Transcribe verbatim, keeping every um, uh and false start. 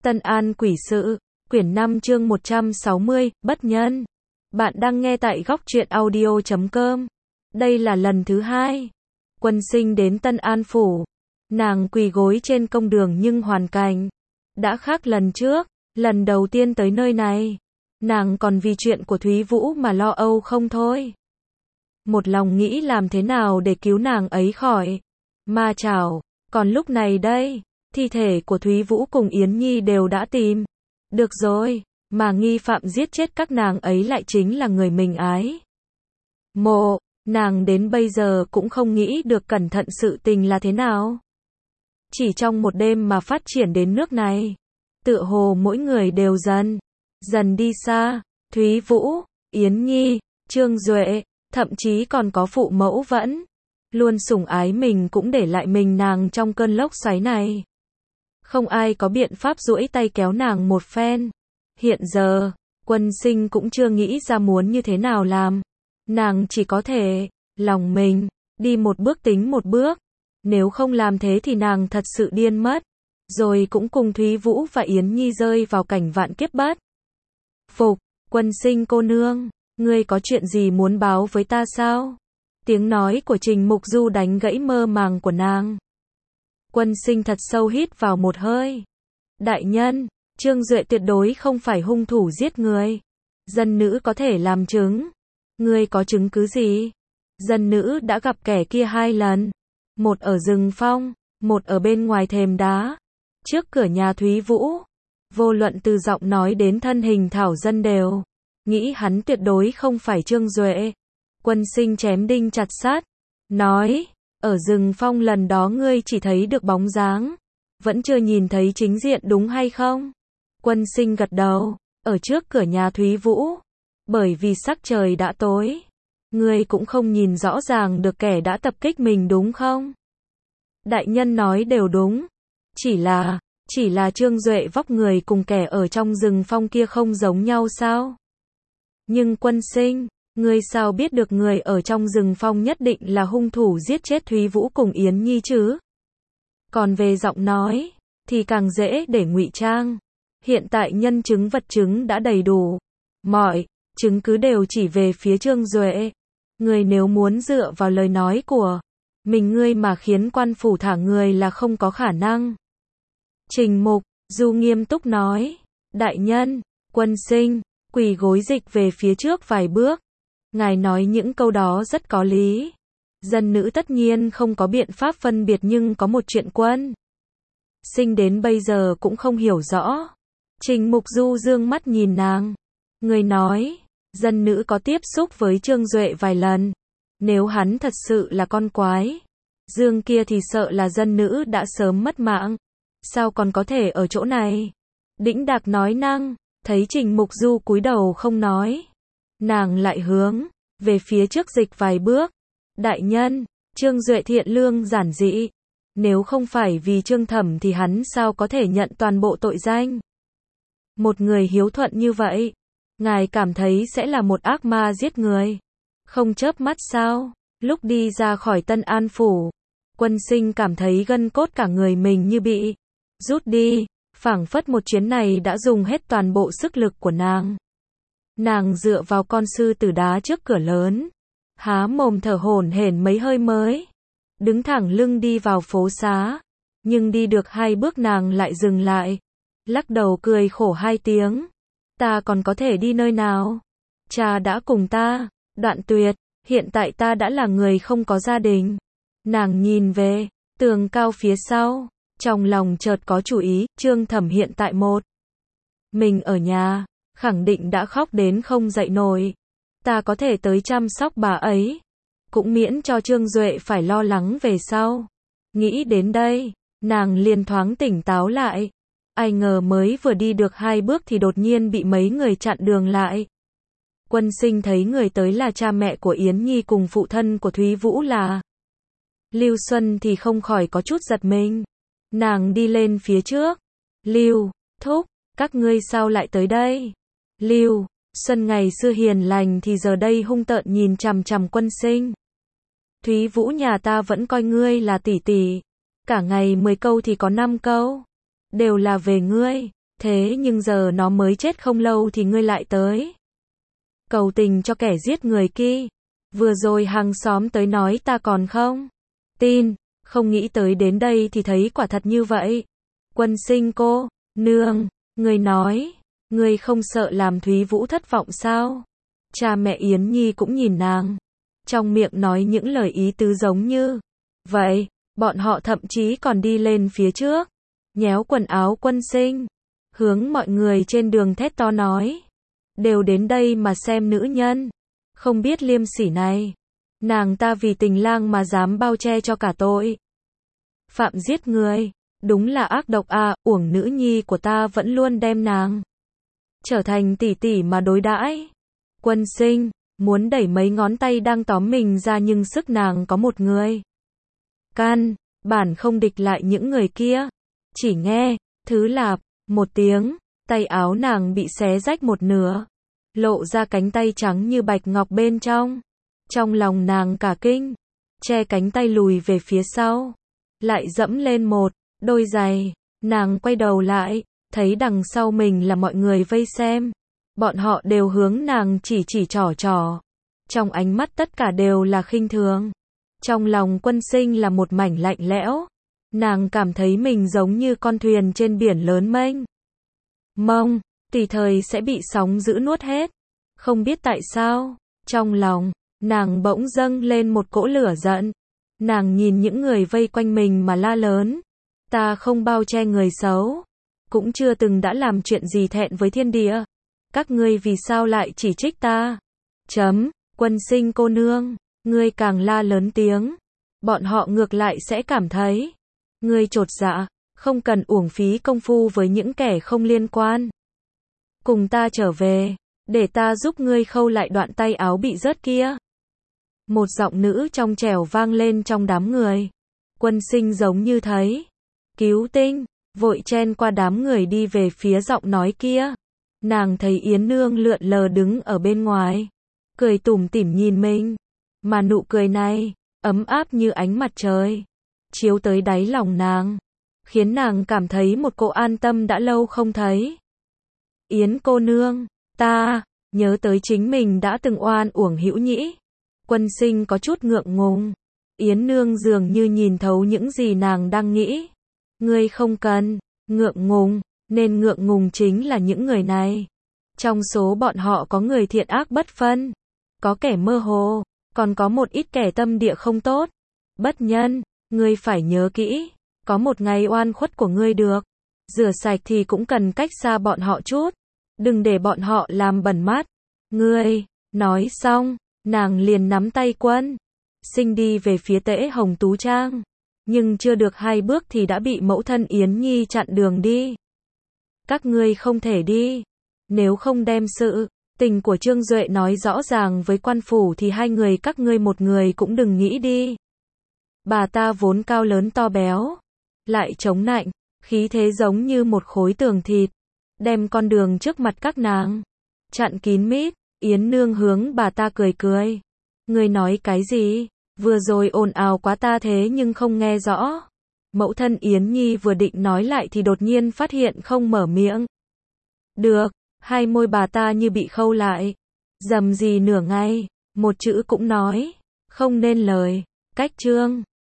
Tân An Quỷ Sự, quyển năm chương một trăm sáu mươi, Bất Nhân. Bạn đang nghe tại góc truyện audio chấm com. Đây là lần thứ hai. Quân Sinh đến Tân An Phủ. Nàng quỳ gối trên công đường nhưng hoàn cảnh đã khác lần trước. Lần đầu tiên tới nơi này, nàng còn vì chuyện của Thúy Vũ mà lo âu không thôi. Một lòng nghĩ làm thế nào để cứu nàng ấy khỏi ma chảo. Còn lúc này đây, thi thể của Thúy Vũ cùng Yến Nhi đều đã tìm được rồi, mà nghi phạm giết chết các nàng ấy lại chính là người mình ái mộ. Nàng đến bây giờ cũng không nghĩ được cẩn thận sự tình là thế nào. Chỉ trong một đêm mà phát triển đến nước này, tựa hồ mỗi người đều dần dần đi xa. Thúy Vũ, Yến Nhi, Trương Duệ, thậm chí còn có phụ mẫu vẫn luôn sủng ái mình cũng để lại mình nàng trong cơn lốc xoáy này. Không ai có biện pháp duỗi tay kéo nàng một phen. Hiện giờ, Quân Sinh cũng chưa nghĩ ra muốn như thế nào làm. Nàng chỉ có thể lòng mình đi một bước tính một bước. Nếu không làm thế thì nàng thật sự điên mất. Rồi cũng cùng Thúy Vũ và Yến Nhi rơi vào cảnh vạn kiếp bất phục. Quân Sinh cô nương, ngươi có chuyện gì muốn báo với ta sao? Tiếng nói của Trình Mục Du đánh gãy mơ màng của nàng. Quân Sinh thật sâu hít vào một hơi. Đại nhân, Trương Duệ tuyệt đối không phải hung thủ giết người. Dân nữ có thể làm chứng. Ngươi có chứng cứ gì? Dân nữ đã gặp kẻ kia hai lần. Một ở rừng phong, một ở bên ngoài thềm đá. Trước cửa nhà Thúy Vũ. Vô luận từ giọng nói đến thân hình thảo dân đều nghĩ hắn tuyệt đối không phải Trương Duệ. Quân Sinh chém đinh chặt sắt, nói, ở rừng phong lần đó ngươi chỉ thấy được bóng dáng, vẫn chưa nhìn thấy chính diện đúng hay không? Quân Sinh gật đầu, ở trước cửa nhà Thúy Vũ, bởi vì sắc trời đã tối, ngươi cũng không nhìn rõ ràng được kẻ đã tập kích mình đúng không? Đại nhân nói đều đúng, chỉ là, chỉ là Trương Duệ vóc người cùng kẻ ở trong rừng phong kia không giống nhau sao? Nhưng Quân Sinh, ngươi sao biết được người ở trong rừng phong nhất định là hung thủ giết chết Thúy Vũ cùng Yến Nhi chứ? Còn về giọng nói, thì càng dễ để ngụy trang. Hiện tại nhân chứng vật chứng đã đầy đủ. Mọi chứng cứ đều chỉ về phía Trương Duệ. Ngươi nếu muốn dựa vào lời nói của mình ngươi mà khiến quan phủ thả người là không có khả năng. Trình Mục Du nghiêm túc nói. Đại nhân, Quân Sinh quỳ gối dịch về phía trước vài bước. Ngài nói những câu đó rất có lý. Dân nữ tất nhiên không có biện pháp phân biệt, nhưng có một chuyện Quân Sinh đến bây giờ cũng không hiểu rõ. Trình Mục Du dương mắt nhìn nàng. Người nói, dân nữ có tiếp xúc với Trương Duệ vài lần. Nếu hắn thật sự là con quái dương kia thì sợ là dân nữ đã sớm mất mạng. Sao còn có thể ở chỗ này? Đĩnh Đạc nói năng, thấy Trình Mục Du cúi đầu không nói. Nàng lại hướng về phía trước dịch vài bước. Đại nhân, Trương Duệ thiện lương giản dị. Nếu không phải vì Trương Thẩm thì hắn sao có thể nhận toàn bộ tội danh? Một người hiếu thuận như vậy, ngài cảm thấy sẽ là một ác ma giết người? Không chớp mắt sao? Lúc đi ra khỏi Tân An Phủ, Quân Sinh cảm thấy gân cốt cả người mình như bị rút đi. Phảng phất một chuyến này đã dùng hết toàn bộ sức lực của nàng. Nàng dựa vào con sư tử đá trước cửa lớn, há mồm thở hổn hển mấy hơi mới đứng thẳng lưng đi vào phố xá. Nhưng đi được hai bước nàng lại dừng lại, lắc đầu cười khổ hai tiếng. Ta còn có thể đi nơi nào? Cha đã cùng ta đoạn tuyệt, hiện tại ta đã là người không có gia đình. Nàng nhìn về tường cao phía sau, trong lòng chợt có chủ ý. Trương Thẩm hiện tại một mình ở nhà, khẳng định đã khóc đến không dậy nổi. Ta có thể tới chăm sóc bà ấy, cũng miễn cho Trương Duệ phải lo lắng về sau. Nghĩ đến đây, nàng liền thoáng tỉnh táo lại. Ai ngờ mới vừa đi được hai bước thì đột nhiên bị mấy người chặn đường lại. Quân Sinh thấy người tới là cha mẹ của Yến Nhi cùng phụ thân của Thúy Vũ là Lưu Xuân thì không khỏi có chút giật mình. Nàng đi lên phía trước. Lưu thúc, các ngươi sao lại tới đây? Lưu Xuân ngày xưa hiền lành thì giờ đây hung tợn nhìn chằm chằm Quân Sinh. Thúy Vũ nhà ta vẫn coi ngươi là tỷ tỷ. Cả ngày mười câu thì có năm câu đều là về ngươi. Thế nhưng giờ nó mới chết không lâu thì ngươi lại tới cầu tình cho kẻ giết người kia. Vừa rồi hàng xóm tới nói ta còn không tin, không nghĩ tới đến đây thì thấy quả thật như vậy. Quân Sinh cô nương, ngươi nói, ngươi không sợ làm Thúy Vũ thất vọng sao? Cha mẹ Yến Nhi cũng nhìn nàng, trong miệng nói những lời ý tứ giống như vậy. Bọn họ thậm chí còn đi lên phía trước, nhéo quần áo Quân Sinh, hướng mọi người trên đường thét to nói, đều đến đây mà xem nữ nhân không biết liêm sỉ này, nàng ta vì tình lang mà dám bao che cho cả tội phạm giết người, đúng là ác độc à. Uổng nữ nhi của ta vẫn luôn đem nàng trở thành tỷ tỷ mà đối đãi. Quân Sinh muốn đẩy mấy ngón tay đang tóm mình ra, nhưng sức nàng có một người căn bản không địch lại những người kia. Chỉ nghe thứ lạp một tiếng, tay áo nàng bị xé rách một nửa, lộ ra cánh tay trắng như bạch ngọc bên trong. Trong lòng nàng cả kinh, che cánh tay lùi về phía sau, lại dẫm lên một đôi giày. Nàng quay đầu lại, thấy đằng sau mình là mọi người vây xem. Bọn họ đều hướng nàng chỉ chỉ trỏ trỏ, trong ánh mắt tất cả đều là khinh thường. Trong lòng Quân Sinh là một mảnh lạnh lẽo. Nàng cảm thấy mình giống như con thuyền trên biển lớn mênh mông, tùy thời sẽ bị sóng dữ nuốt hết. Không biết tại sao, trong lòng nàng bỗng dâng lên một cỗ lửa giận. Nàng nhìn những người vây quanh mình mà la lớn, ta không bao che người xấu, cũng chưa từng đã làm chuyện gì thẹn với thiên địa, các ngươi vì sao lại chỉ trích ta? Chấm. Quân Sinh cô nương, ngươi càng la lớn tiếng, bọn họ ngược lại sẽ cảm thấy ngươi chột dạ. Không cần uổng phí công phu với những kẻ không liên quan. Cùng ta trở về, để ta giúp ngươi khâu lại đoạn tay áo bị rớt kia. Một giọng nữ trong trẻo vang lên trong đám người. Quân Sinh giống như thấy cứu tinh, vội chen qua đám người đi về phía giọng nói kia. Nàng thấy Yến Nương lượn lờ đứng ở bên ngoài, cười tủm tỉm nhìn mình, mà nụ cười này ấm áp như ánh mặt trời, chiếu tới đáy lòng nàng, khiến nàng cảm thấy một cỗ an tâm đã lâu không thấy. Yến cô nương, ta nhớ tới chính mình đã từng oan uổng Hữu Nhĩ. Quân Sinh có chút ngượng ngùng. Yến Nương dường như nhìn thấu những gì nàng đang nghĩ. Ngươi không cần ngượng ngùng, nên ngượng ngùng chính là những người này. Trong số bọn họ có người thiện ác bất phân, có kẻ mơ hồ, còn có một ít kẻ tâm địa không tốt. Bất Nhân, ngươi phải nhớ kỹ, có một ngày oan khuất của ngươi được rửa sạch thì cũng cần cách xa bọn họ chút, đừng để bọn họ làm bẩn mắt ngươi. Nói xong, nàng liền nắm tay Quân Sinh đi về phía Tễ Hồng Tú Trang, nhưng chưa được hai bước thì đã bị mẫu thân Yến Nhi chặn đường đi. Các ngươi không thể đi, nếu không đem sự tình của Trương Duệ nói rõ ràng với quan phủ thì hai người các ngươi một người cũng đừng nghĩ đi. Bà ta vốn cao lớn to béo, lại chống nạnh, khí thế giống như một khối tường thịt, đem con đường trước mặt các nàng chặn kín mít. Yến Nương hướng bà ta cười cười. Ngươi nói cái gì? Vừa rồi ồn ào quá ta thế nhưng không nghe rõ. Mẫu thân Yến Nhi vừa định nói lại thì đột nhiên phát hiện không mở miệng được, hai môi bà ta như bị khâu lại, rầm rì nửa ngày, một chữ cũng nói không nên lời. Cách Trương